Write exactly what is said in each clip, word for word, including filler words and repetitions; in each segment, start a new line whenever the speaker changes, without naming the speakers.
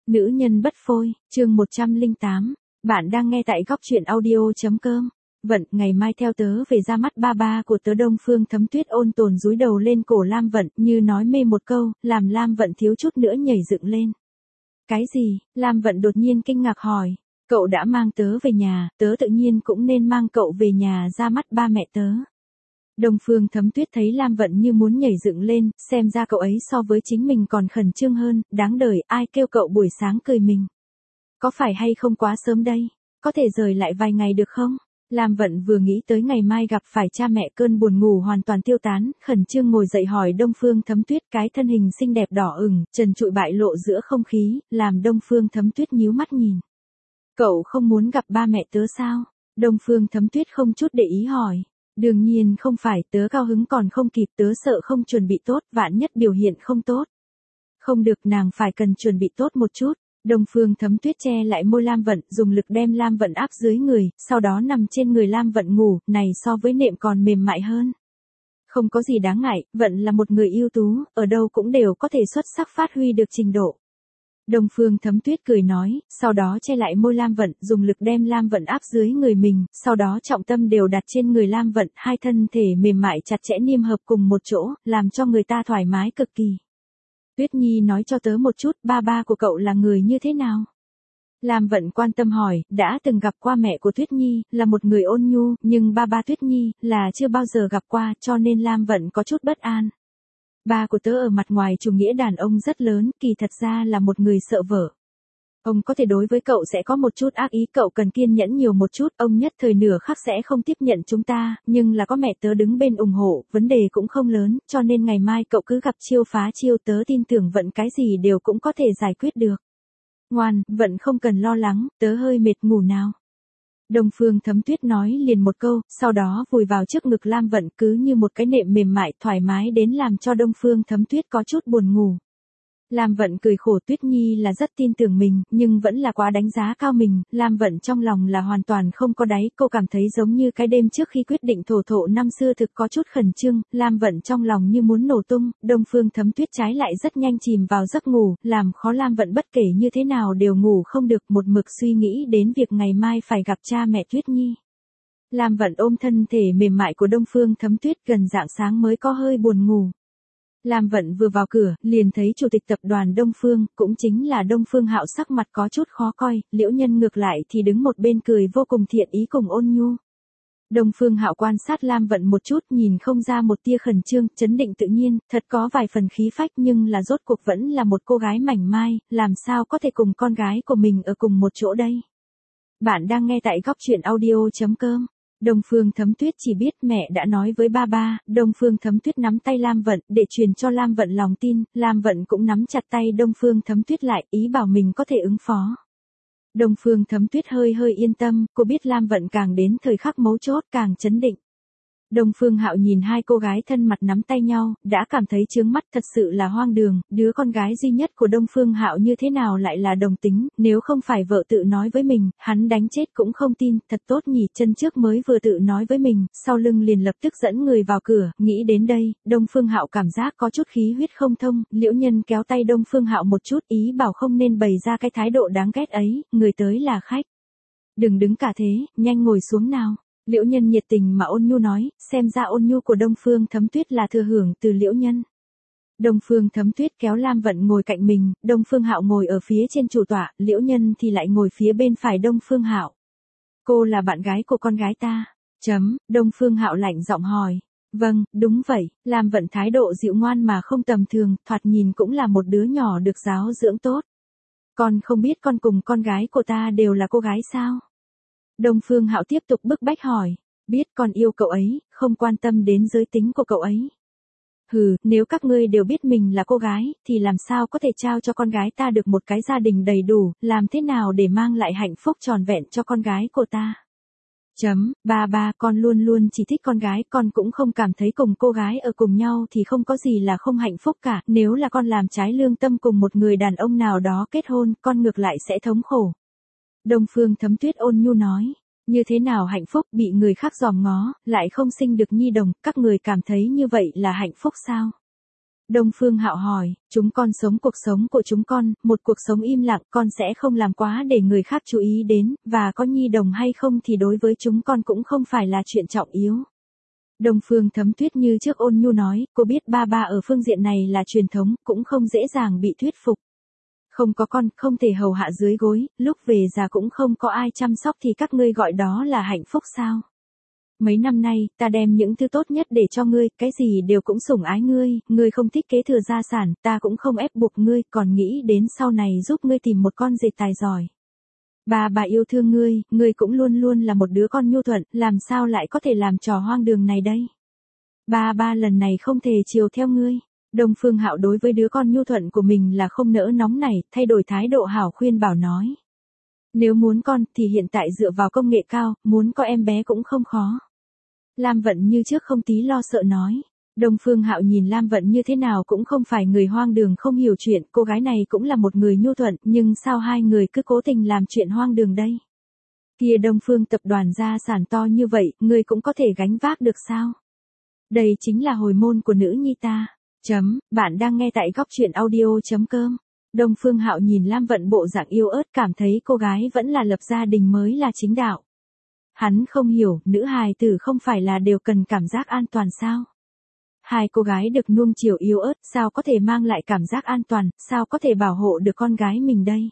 Nữ nhân bất phôi, chương một trăm lẻ tám. Bạn đang nghe tại góc truyện audio.com. Vận, ngày mai theo tớ về ra mắt ba ba của tớ. Đông Phương Thấm Tuyết ôn tồn dúi đầu lên cổ Lam Vận, như nói mê một câu, làm Lam Vận thiếu chút nữa nhảy dựng lên. Cái gì? Lam Vận đột nhiên kinh ngạc hỏi. Cậu đã mang tớ về nhà, tớ tự nhiên cũng nên mang cậu về nhà ra mắt ba mẹ tớ. Đông Phương Thấm Tuyết thấy Lam Vận như muốn nhảy dựng lên, xem ra cậu ấy so với chính mình còn khẩn trương hơn, đáng đời, ai kêu cậu buổi sáng cười mình. Có phải hay không quá sớm đây? Có thể rời lại vài ngày được không? Lam Vận vừa nghĩ tới ngày mai gặp phải cha mẹ, cơn buồn ngủ hoàn toàn tiêu tán, khẩn trương ngồi dậy hỏi Đông Phương Thấm Tuyết. Cái thân hình xinh đẹp đỏ ửng, trần trụi bại lộ giữa không khí, làm Đông Phương Thấm Tuyết nhíu mắt nhìn. Cậu không muốn gặp ba mẹ tớ sao? Đông Phương Thấm Tuyết không chút để ý hỏi. Đương nhiên không phải, tớ cao hứng còn không kịp, tớ sợ không chuẩn bị tốt, vạn nhất biểu hiện không tốt. Không được, nàng phải cần chuẩn bị tốt một chút. Đông Phương Thấm Tuyết che lại môi Lam Vận, dùng lực đem Lam Vận áp dưới người, sau đó nằm trên người Lam Vận ngủ, này so với nệm còn mềm mại hơn. Không có gì đáng ngại, Vận là một người ưu tú, ở đâu cũng đều có thể xuất sắc phát huy được trình độ. Đông Phương Thấm Tuyết cười nói, sau đó che lại môi Lam Vận, dùng lực đem Lam Vận áp dưới người mình, sau đó trọng tâm đều đặt trên người Lam Vận, hai thân thể mềm mại chặt chẽ niêm hợp cùng một chỗ, làm cho người ta thoải mái cực kỳ. Tuyết Nhi nói cho tớ một chút, ba ba của cậu là người như thế nào? Lam Vận quan tâm hỏi, đã từng gặp qua mẹ của Tuyết Nhi, là một người ôn nhu, nhưng ba ba Tuyết Nhi, là chưa bao giờ gặp qua, cho nên Lam Vận có chút bất an. Ba của tớ ở mặt ngoài chủ nghĩa đàn ông rất lớn, kỳ thật ra là một người sợ vợ. Ông có thể đối với cậu sẽ có một chút ác ý, cậu cần kiên nhẫn nhiều một chút, ông nhất thời nửa khắc sẽ không tiếp nhận chúng ta, nhưng là có mẹ tớ đứng bên ủng hộ, vấn đề cũng không lớn, cho nên ngày mai cậu cứ gặp chiêu phá chiêu, tớ tin tưởng Vận cái gì đều cũng có thể giải quyết được. Ngoan, Vận không cần lo lắng, tớ hơi mệt ngủ nào. Đông Phương Thấm Tuyết nói liền một câu, sau đó vùi vào trước ngực Lam Vận, cứ như một cái nệm mềm mại thoải mái đến làm cho Đông Phương Thấm Tuyết có chút buồn ngủ. Lam Vận cười khổ, Tuyết Nhi là rất tin tưởng mình, nhưng vẫn là quá đánh giá cao mình, Lam Vận trong lòng là hoàn toàn không có đáy, cô cảm thấy giống như cái đêm trước khi quyết định thổ thộ năm xưa thực có chút khẩn trương, Lam Vận trong lòng như muốn nổ tung, Đông Phương Thấm Tuyết trái lại rất nhanh chìm vào giấc ngủ, làm khó Lam Vận bất kể như thế nào đều ngủ không được, một mực suy nghĩ đến việc ngày mai phải gặp cha mẹ Tuyết Nhi. Lam Vận ôm thân thể mềm mại của Đông Phương Thấm Tuyết, gần rạng sáng mới có hơi buồn ngủ. Lam Vận vừa vào cửa, liền thấy chủ tịch tập đoàn Đông Phương, cũng chính là Đông Phương Hạo sắc mặt có chút khó coi, Liễu Nhân ngược lại thì đứng một bên cười vô cùng thiện ý cùng ôn nhu. Đông Phương Hạo quan sát Lam Vận một chút, nhìn không ra một tia khẩn trương, chấn định tự nhiên, thật có vài phần khí phách, nhưng là rốt cuộc vẫn là một cô gái mảnh mai, làm sao có thể cùng con gái của mình ở cùng một chỗ đây. Bạn đang nghe tại góc truyện audio.com. Đông Phương Thấm Tuyết chỉ biết mẹ đã nói với ba ba, Đông Phương Thấm Tuyết nắm tay Lam Vận, để truyền cho Lam Vận lòng tin, Lam Vận cũng nắm chặt tay Đông Phương Thấm Tuyết lại, ý bảo mình có thể ứng phó. Đông Phương Thấm Tuyết hơi hơi yên tâm, cô biết Lam Vận càng đến thời khắc mấu chốt càng chấn định. Đông Phương Hạo nhìn hai cô gái thân mật nắm tay nhau, đã cảm thấy chướng mắt, thật sự là hoang đường, đứa con gái duy nhất của Đông Phương Hạo như thế nào lại là đồng tính, nếu không phải vợ tự nói với mình, hắn đánh chết cũng không tin, thật tốt nhỉ, chân trước mới vừa tự nói với mình, sau lưng liền lập tức dẫn người vào cửa, nghĩ đến đây, Đông Phương Hạo cảm giác có chút khí huyết không thông, Liễu Nhân kéo tay Đông Phương Hạo một chút, ý bảo không nên bày ra cái thái độ đáng ghét ấy, người tới là khách. Đừng đứng cả thế, nhanh ngồi xuống nào. Liễu Nhân nhiệt tình mà ôn nhu nói, xem ra ôn nhu của Đông Phương Thấm Tuyết là thừa hưởng từ Liễu Nhân. Đông Phương Thấm Tuyết kéo Lam Vận ngồi cạnh mình, Đông Phương Hạo ngồi ở phía trên chủ tọa, Liễu Nhân thì lại ngồi phía bên phải Đông Phương Hạo. Cô là bạn gái của con gái ta. Chấm, Đông Phương Hạo lạnh giọng hỏi. Vâng, đúng vậy, Lam Vận thái độ dịu ngoan mà không tầm thường, thoạt nhìn cũng là một đứa nhỏ được giáo dưỡng tốt. Con không biết con cùng con gái của ta đều là cô gái sao? Đông Phương Hạo tiếp tục bức bách hỏi, biết con yêu cậu ấy, không quan tâm đến giới tính của cậu ấy. Hừ, nếu các ngươi đều biết mình là cô gái, thì làm sao có thể trao cho con gái ta được một cái gia đình đầy đủ, làm thế nào để mang lại hạnh phúc tròn vẹn cho con gái của ta. Chấm, ba ba, con luôn luôn chỉ thích con gái, con cũng không cảm thấy cùng cô gái ở cùng nhau thì không có gì là không hạnh phúc cả, nếu là con làm trái lương tâm cùng một người đàn ông nào đó kết hôn, con ngược lại sẽ thống khổ. Đông Phương Thấm Tuyết ôn nhu nói, như thế nào hạnh phúc, bị người khác dòm ngó, lại không sinh được nhi đồng, các người cảm thấy như vậy là hạnh phúc sao? Đông Phương Hạo hỏi, chúng con sống cuộc sống của chúng con, một cuộc sống im lặng, con sẽ không làm quá để người khác chú ý đến, và có nhi đồng hay không thì đối với chúng con cũng không phải là chuyện trọng yếu. Đông Phương Thấm Tuyết như trước ôn nhu nói, cô biết ba ba ở phương diện này là truyền thống, cũng không dễ dàng bị thuyết phục. Không có con, không thể hầu hạ dưới gối, lúc về già cũng không có ai chăm sóc thì các ngươi gọi đó là hạnh phúc sao? Mấy năm nay, ta đem những thứ tốt nhất để cho ngươi, cái gì đều cũng sủng ái ngươi, ngươi không thích kế thừa gia sản, ta cũng không ép buộc ngươi, còn nghĩ đến sau này giúp ngươi tìm một con dệt tài giỏi. Bà bà yêu thương ngươi, ngươi cũng luôn luôn là một đứa con nhu thuận, làm sao lại có thể làm trò hoang đường này đây? Ba ba lần này không thể chiều theo ngươi. Đông Phương Hạo đối với đứa con nhu thuận của mình là không nỡ nóng nảy, thay đổi thái độ hảo khuyên bảo nói. Nếu muốn con thì hiện tại dựa vào công nghệ cao, muốn có em bé cũng không khó. Lam Vận như trước không tí lo sợ nói. Đông Phương Hạo nhìn Lam Vận như thế nào cũng không phải người hoang đường không hiểu chuyện, cô gái này cũng là một người nhu thuận, nhưng sao hai người cứ cố tình làm chuyện hoang đường đây? Kia Đông Phương tập đoàn gia sản to như vậy, người cũng có thể gánh vác được sao? Đây chính là hồi môn của nữ nhi ta. Chấm, bạn đang nghe tại góc truyện audio chấm com. Đông Phương Hạo nhìn Lam Vận bộ dạng yêu ớt cảm thấy cô gái vẫn là lập gia đình mới là chính đạo. Hắn không hiểu, nữ hài tử không phải là đều cần cảm giác an toàn sao? Hai cô gái được nuông chiều yêu ớt, sao có thể mang lại cảm giác an toàn, sao có thể bảo hộ được con gái mình đây?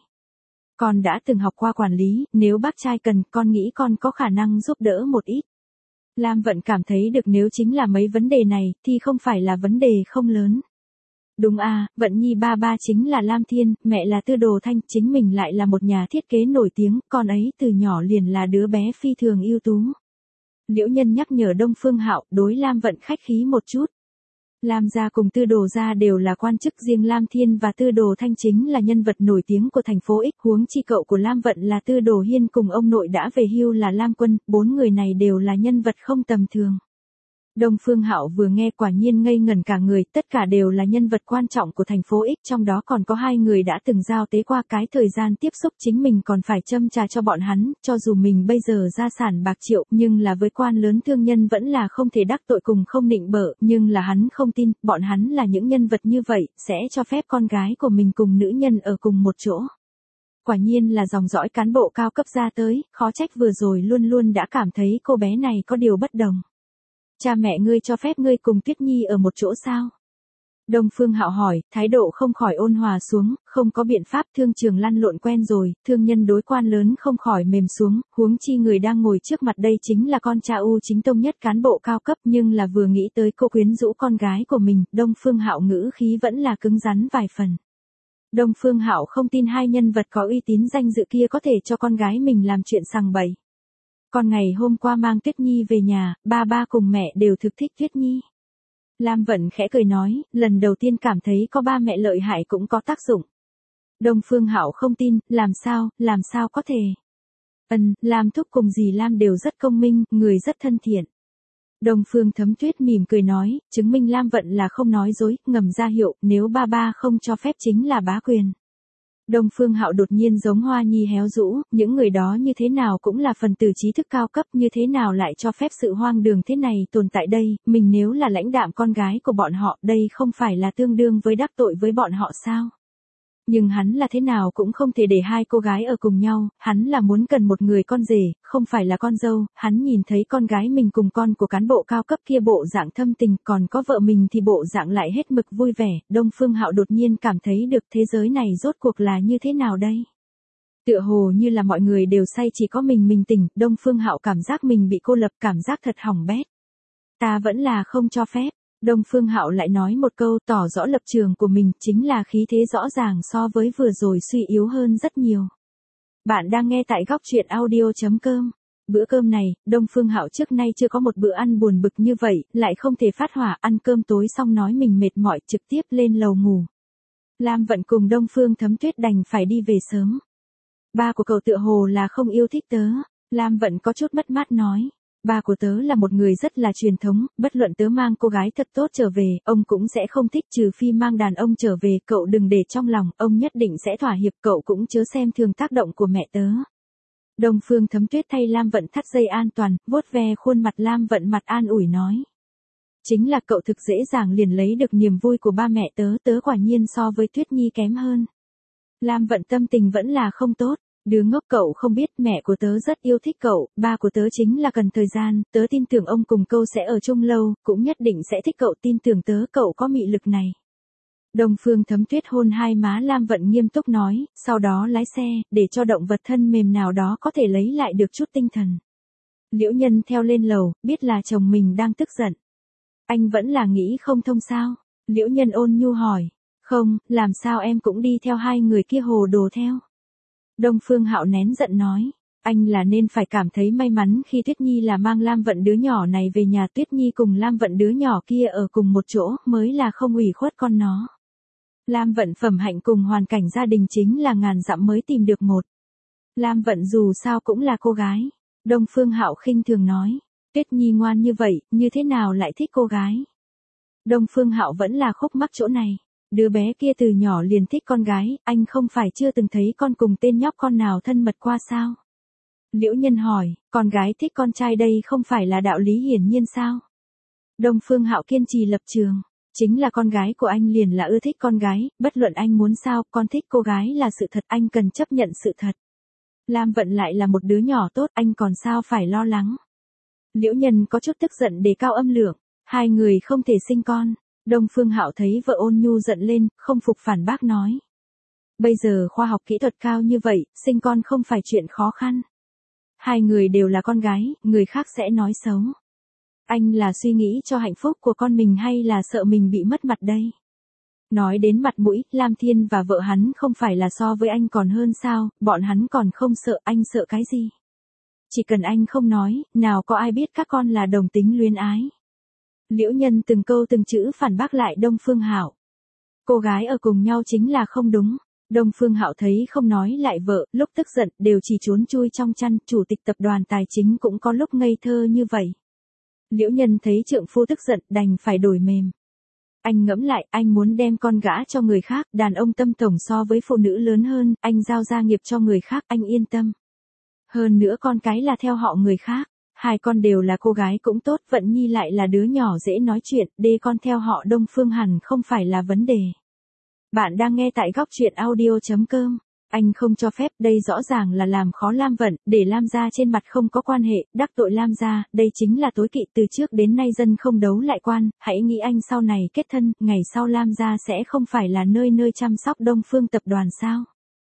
Con đã từng học qua quản lý, nếu bác trai cần, con nghĩ con có khả năng giúp đỡ một ít. Lam Vận cảm thấy được nếu chính là mấy vấn đề này, thì không phải là vấn đề không lớn. Đúng à, Vận Nhi ba ba chính là Lam Thiên, mẹ là Tư Đồ Thanh, chính mình lại là một nhà thiết kế nổi tiếng, con ấy từ nhỏ liền là đứa bé phi thường ưu tú. Liễu Nhân nhắc nhở Đông Phương Hạo, đối Lam Vận khách khí một chút. Lam gia cùng Tư Đồ gia đều là quan chức, riêng Lam Thiên và Tư Đồ Thanh chính là nhân vật nổi tiếng của thành phố X, huống chi cậu của Lam Vận là Tư Đồ Hiên cùng ông nội đã về hưu là Lam Quân, bốn người này đều là nhân vật không tầm thường. Đông Phương Hạo vừa nghe quả nhiên ngây ngẩn cả người, tất cả đều là nhân vật quan trọng của thành phố X, trong đó còn có hai người đã từng giao tế qua, cái thời gian tiếp xúc chính mình còn phải châm trà cho bọn hắn, cho dù mình bây giờ gia sản bạc triệu, nhưng là với quan lớn thương nhân vẫn là không thể đắc tội cùng không nịnh bợ, nhưng là hắn không tin, bọn hắn là những nhân vật như vậy, sẽ cho phép con gái của mình cùng nữ nhân ở cùng một chỗ. Quả nhiên là dòng dõi cán bộ cao cấp ra tới, khó trách vừa rồi luôn luôn đã cảm thấy cô bé này có điều bất đồng. Cha mẹ ngươi cho phép ngươi cùng Tuyết Nhi ở một chỗ sao? Đông Phương Hạo hỏi, thái độ không khỏi ôn hòa xuống, không có biện pháp, thương trường lăn lộn quen rồi, thương nhân đối quan lớn không khỏi mềm xuống, huống chi người đang ngồi trước mặt đây chính là con cha U chính tông nhất cán bộ cao cấp, nhưng là vừa nghĩ tới cô quyến rũ con gái của mình, Đông Phương Hạo ngữ khí vẫn là cứng rắn vài phần. Đông Phương Hạo không tin hai nhân vật có uy tín danh dự kia có thể cho con gái mình làm chuyện sằng bậy. Còn ngày hôm qua mang Tuyết Nhi về nhà, ba ba cùng mẹ đều thực thích Tuyết Nhi. Lam Vận khẽ cười nói, lần đầu tiên cảm thấy có ba mẹ lợi hại cũng có tác dụng. Đông Phương Hạo không tin, làm sao, làm sao có thể. Ân, Lam thúc cùng dì Lam đều rất công minh, người rất thân thiện. Đông Phương Thấm Tuyết mỉm cười nói, chứng minh Lam Vận là không nói dối, ngầm ra hiệu, nếu ba ba không cho phép chính là bá quyền. Đông Phương Hạo đột nhiên giống hoa nhi héo rũ, những người đó như thế nào cũng là phần tử trí thức cao cấp, như thế nào lại cho phép sự hoang đường thế này tồn tại đây, mình nếu là lãnh đạm con gái của bọn họ, đây không phải là tương đương với đắc tội với bọn họ sao? Nhưng hắn là thế nào cũng không thể để hai cô gái ở cùng nhau, hắn là muốn cần một người con rể, không phải là con dâu, hắn nhìn thấy con gái mình cùng con của cán bộ cao cấp kia bộ dạng thâm tình, còn có vợ mình thì bộ dạng lại hết mực vui vẻ, Đông Phương Hạo đột nhiên cảm thấy được thế giới này rốt cuộc là như thế nào đây? Tựa hồ như là mọi người đều say chỉ có mình mình tỉnh, Đông Phương Hạo cảm giác mình bị cô lập, cảm giác thật hỏng bét. Ta vẫn là không cho phép. Đông Phương Hạo lại nói một câu tỏ rõ lập trường của mình, chính là khí thế rõ ràng so với vừa rồi suy yếu hơn rất nhiều. Bạn đang nghe tại góc truyện audio chấm com. Bữa cơm này, Đông Phương Hạo trước nay chưa có một bữa ăn buồn bực như vậy, lại không thể phát hỏa, ăn cơm tối xong nói mình mệt mỏi, trực tiếp lên lầu ngủ. Lam Vận cùng Đông Phương Thấm Tuyết đành phải đi về sớm. Ba của cậu tựa hồ là không yêu thích tớ. Lam Vận có chút mất mát nói. Ba của tớ là một người rất là truyền thống, bất luận tớ mang cô gái thật tốt trở về, ông cũng sẽ không thích, trừ phi mang đàn ông trở về, cậu đừng để trong lòng, ông nhất định sẽ thỏa hiệp, cậu cũng chớ xem thường tác động của mẹ tớ. Đông Phương Thấm Tuyết thay Lam Vận thắt dây an toàn, vuốt ve khuôn mặt Lam Vận, mặt an ủi nói. Chính là cậu thực dễ dàng liền lấy được niềm vui của ba mẹ tớ, tớ quả nhiên so với Tuyết Nhi kém hơn. Lam Vận tâm tình vẫn là không tốt. Đứa ngốc, cậu không biết mẹ của tớ rất yêu thích cậu, ba của tớ chính là cần thời gian, tớ tin tưởng ông cùng cậu sẽ ở chung lâu, cũng nhất định sẽ thích cậu, tin tưởng tớ, cậu có mị lực này. Đông Phương Thấm Tuyết hôn hai má Lam Vận nghiêm túc nói, sau đó lái xe, để cho động vật thân mềm nào đó có thể lấy lại được chút tinh thần. Liễu Nhân theo lên lầu, biết là chồng mình đang tức giận. Anh vẫn là nghĩ không thông sao? Liễu Nhân ôn nhu hỏi. Không, làm sao em cũng đi theo hai người kia hồ đồ theo. Đông Phương Hạo nén giận nói. Anh là nên phải cảm thấy may mắn khi Tuyết Nhi là mang Lam Vận đứa nhỏ này về nhà, Tuyết Nhi cùng Lam Vận đứa nhỏ kia ở cùng một chỗ mới là không ủy khuất con nó. Lam Vận phẩm hạnh cùng hoàn cảnh gia đình chính là ngàn dặm mới tìm được một. Lam Vận dù sao cũng là cô gái. Đông Phương Hạo khinh thường nói. Tuyết Nhi ngoan như vậy, như thế nào lại thích cô gái? Đông Phương Hạo vẫn là khúc mắc chỗ này. Đứa bé kia từ nhỏ liền thích con gái, anh không phải chưa từng thấy con cùng tên nhóc con nào thân mật qua sao? Liễu Nhân hỏi, con gái thích con trai đây không phải là đạo lý hiển nhiên sao? Đông Phương Hạo kiên trì lập trường. Chính là con gái của anh liền là ưa thích con gái, bất luận anh muốn sao, con thích cô gái là sự thật, anh cần chấp nhận sự thật. Lam Vận lại là một đứa nhỏ tốt, anh còn sao phải lo lắng. Liễu Nhân có chút tức giận đề cao âm lượng, hai người không thể sinh con. Đông Phương Hạo thấy vợ ôn nhu giận lên, không phục phản bác nói. Bây giờ khoa học kỹ thuật cao như vậy, sinh con không phải chuyện khó khăn. Hai người đều là con gái, người khác sẽ nói xấu. Anh là suy nghĩ cho hạnh phúc của con mình hay là sợ mình bị mất mặt đây? Nói đến mặt mũi, Lam Thiên và vợ hắn không phải là so với anh còn hơn sao, bọn hắn còn không sợ, anh sợ cái gì? Chỉ cần anh không nói, nào có ai biết các con là đồng tính luyến ái. Liễu Nhân từng câu từng chữ phản bác lại Đông Phương Hạo. Cô gái ở cùng nhau chính là không đúng. Đông Phương Hạo thấy không nói lại vợ, lúc tức giận đều chỉ trốn chui trong chăn, chủ tịch tập đoàn tài chính cũng có lúc ngây thơ như vậy. Liễu Nhân thấy trượng phu tức giận đành phải đổi mềm. Anh ngẫm lại, anh muốn đem con gã cho người khác, đàn ông tâm tổng so với phụ nữ lớn hơn, anh giao gia nghiệp cho người khác, anh yên tâm. Hơn nữa con cái là theo họ người khác, hai con đều là cô gái cũng tốt, Vận Nhi lại là đứa nhỏ dễ nói chuyện, đê con theo họ Đông Phương hẳn không phải là vấn đề. Bạn đang nghe tại góc truyện audio chấm com. Anh không cho phép, đây rõ ràng là làm khó Lam Vận, để Lam gia trên mặt không có quan hệ, đắc tội Lam gia, đây chính là tối kỵ, từ trước đến nay dân không đấu lại quan, hãy nghĩ anh sau này kết thân, ngày sau Lam gia sẽ không phải là nơi nơi chăm sóc Đông Phương tập đoàn sao?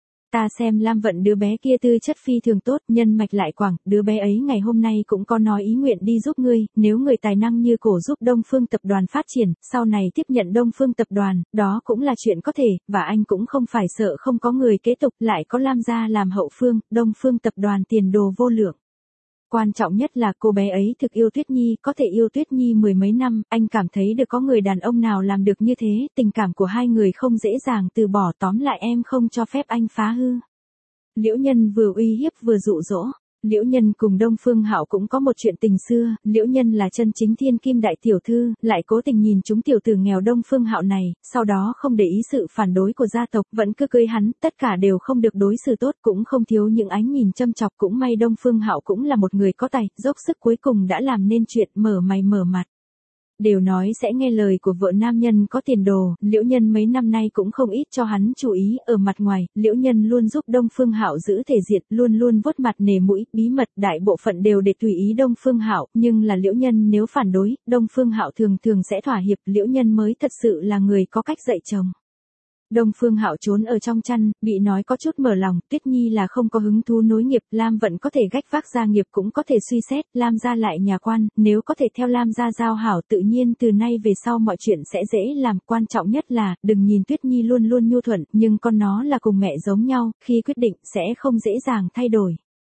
Ta xem Lam Vận đứa bé kia tư chất phi thường tốt, nhân mạch lại quảng, đứa bé ấy ngày hôm nay cũng có nói ý nguyện đi giúp ngươi, nếu người tài năng như cổ giúp Đông Phương tập đoàn phát triển, sau này tiếp nhận Đông Phương tập đoàn, đó cũng là chuyện có thể, và anh cũng không phải sợ không có người kế tục, lại có Lam gia làm hậu phương, Đông Phương tập đoàn tiền đồ vô lượng. Quan trọng nhất là cô bé ấy thực yêu Tuyết Nhi, có thể yêu Tuyết Nhi mười mấy năm, anh cảm thấy được có người đàn ông nào làm được như thế, tình cảm của hai người không dễ dàng từ bỏ, tóm lại em không cho phép anh phá hư. Liễu Nhân vừa uy hiếp vừa dụ dỗ. Liễu Nhân cùng Đông Phương Hạo cũng có một chuyện tình xưa, Liễu Nhân là chân chính thiên kim đại tiểu thư, lại cố tình nhìn chúng tiểu tử nghèo Đông Phương Hạo này, sau đó không để ý sự phản đối của gia tộc, vẫn cứ cưới hắn, tất cả đều không được đối xử tốt, cũng không thiếu những ánh nhìn châm chọc, cũng may Đông Phương Hạo cũng là một người có tài, dốc sức cuối cùng đã làm nên chuyện mở mày mở mặt. Đều nói sẽ nghe lời của vợ nam nhân có tiền đồ, Liễu Nhân mấy năm nay cũng không ít cho hắn chú ý, ở mặt ngoài, Liễu Nhân luôn giúp Đông Phương Hạo giữ thể diện, luôn luôn vuốt mặt nể mũi, bí mật, đại bộ phận đều để tùy ý Đông Phương Hạo, nhưng là Liễu Nhân nếu phản đối, Đông Phương Hạo thường thường sẽ thỏa hiệp, Liễu Nhân mới thật sự là người có cách dạy chồng. Đông Phương Hạo trốn ở trong chăn, bị nói có chút mở lòng, Tuyết Nhi là không có hứng thú nối nghiệp, Lam Vận có thể gách vác gia nghiệp cũng có thể suy xét, Lam gia lại nhà quan, nếu có thể theo Lam gia giao hảo tự nhiên từ nay về sau mọi chuyện sẽ dễ làm, quan trọng nhất là, đừng nhìn Tuyết Nhi luôn luôn nhu thuận, nhưng con nó là cùng mẹ giống nhau, khi quyết định sẽ không dễ dàng thay đổi.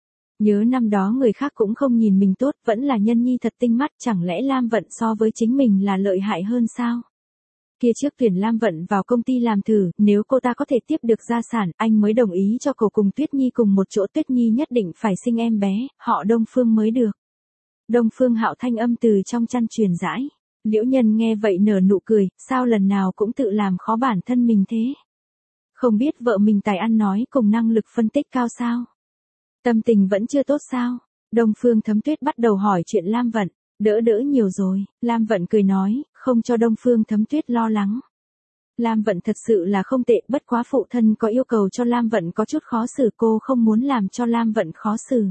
Nhớ năm đó người khác cũng không nhìn mình tốt, vẫn là Nhân Nhi thật tinh mắt, chẳng lẽ Lam Vận so với chính mình là lợi hại hơn sao? Kia trước tuyển Lam Vận vào công ty làm thử, nếu cô ta có thể tiếp được gia sản, anh mới đồng ý cho cô cùng Tuyết Nhi cùng một chỗ, Tuyết Nhi nhất định phải sinh em bé, họ Đông Phương mới được. Đông Phương Hạo thanh âm từ trong chăn truyền rãi. Liễu Nhân nghe vậy nở nụ cười, sao lần nào cũng tự làm khó bản thân mình thế? Không biết vợ mình tài ăn nói cùng năng lực phân tích cao sao? Tâm tình vẫn chưa tốt sao? Đông Phương Thấm Tuyết bắt đầu hỏi chuyện Lam Vận. Đỡ đỡ nhiều rồi, Lam Vận cười nói, không cho Đông Phương Thấm Tuyết lo lắng. Lam Vận thật sự là không tệ, bất quá phụ thân có yêu cầu cho Lam Vận có chút khó xử, cô không muốn làm cho Lam Vận khó xử.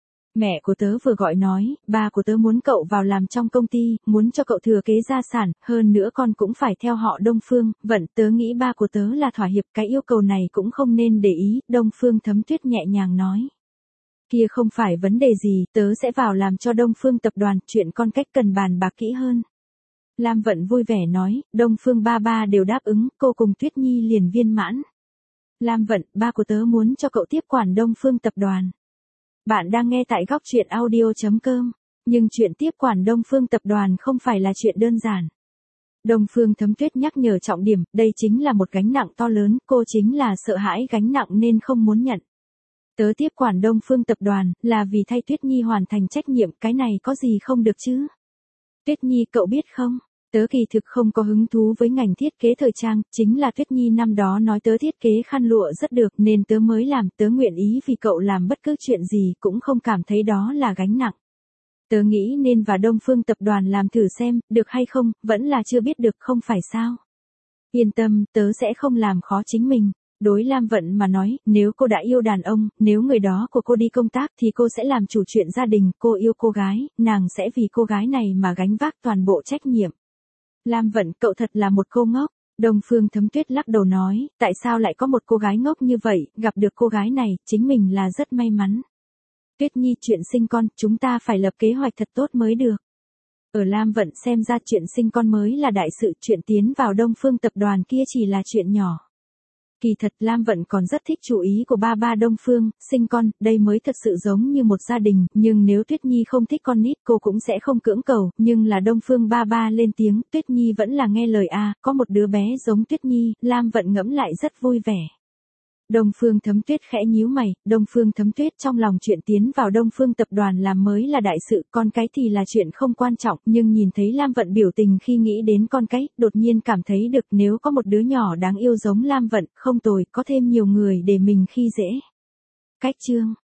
Mẹ của tớ vừa gọi nói, ba của tớ muốn cậu vào làm trong công ty, muốn cho cậu thừa kế gia sản, hơn nữa con cũng phải theo họ Đông Phương, Vận tớ nghĩ ba của tớ là thỏa hiệp, cái yêu cầu này cũng không nên để ý, Đông Phương Thấm Tuyết nhẹ nhàng nói. Kia không phải vấn đề gì, tớ sẽ vào làm cho Đông Phương tập đoàn, chuyện con cách cần bàn bạc kỹ hơn. Lam Vận vui vẻ nói, Đông Phương ba ba đều đáp ứng, cô cùng Tuyết Nhi liền viên mãn. Lam Vận, ba của tớ muốn cho cậu tiếp quản Đông Phương tập đoàn. Bạn đang nghe tại góc truyện audio chấm com, nhưng chuyện tiếp quản Đông Phương tập đoàn không phải là chuyện đơn giản. Đông Phương Thấm Tuyết nhắc nhở trọng điểm, đây chính là một gánh nặng to lớn, cô chính là sợ hãi gánh nặng nên không muốn nhận. Tớ tiếp quản Đông Phương tập đoàn, là vì thay Tuyết Nhi hoàn thành trách nhiệm, cái này có gì không được chứ? Tuyết Nhi cậu biết không, tớ kỳ thực không có hứng thú với ngành thiết kế thời trang, chính là Tuyết Nhi năm đó nói tớ thiết kế khăn lụa rất được nên tớ mới làm, tớ nguyện ý vì cậu làm bất cứ chuyện gì cũng không cảm thấy đó là gánh nặng. Tớ nghĩ nên vào Đông Phương tập đoàn làm thử xem, được hay không, vẫn là chưa biết được không phải sao. Yên tâm, tớ sẽ không làm khó chính mình. Đối Lam Vận mà nói, nếu cô đã yêu đàn ông, nếu người đó của cô đi công tác thì cô sẽ làm chủ chuyện gia đình, cô yêu cô gái, nàng sẽ vì cô gái này mà gánh vác toàn bộ trách nhiệm. Lam Vận, cậu thật là một cô ngốc. Đông Phương Thấm Tuyết lắc đầu nói, tại sao lại có một cô gái ngốc như vậy, gặp được cô gái này, chính mình là rất may mắn. Tuyết Nhi, chuyện sinh con, chúng ta phải lập kế hoạch thật tốt mới được. Ở Lam Vận xem ra chuyện sinh con mới là đại sự, chuyện tiến vào Đông Phương tập đoàn kia chỉ là chuyện nhỏ. Kỳ thật Lam Vận còn rất thích chủ ý của ba ba Đông Phương, sinh con, đây mới thực sự giống như một gia đình, nhưng nếu Tuyết Nhi không thích con nít cô cũng sẽ không cưỡng cầu, nhưng là Đông Phương ba ba lên tiếng, Tuyết Nhi vẫn là nghe lời a, có một đứa bé giống Tuyết Nhi, Lam Vận ngẫm lại rất vui vẻ. Đông Phương Thấm Tuyết khẽ nhíu mày, Đông Phương Thấm Tuyết trong lòng chuyện tiến vào Đông Phương tập đoàn làm mới là đại sự, con cái thì là chuyện không quan trọng, nhưng nhìn thấy Lam Vận biểu tình khi nghĩ đến con cái, đột nhiên cảm thấy được nếu có một đứa nhỏ đáng yêu giống Lam Vận, không tồi, có thêm nhiều người để mình khi dễ. Cách chương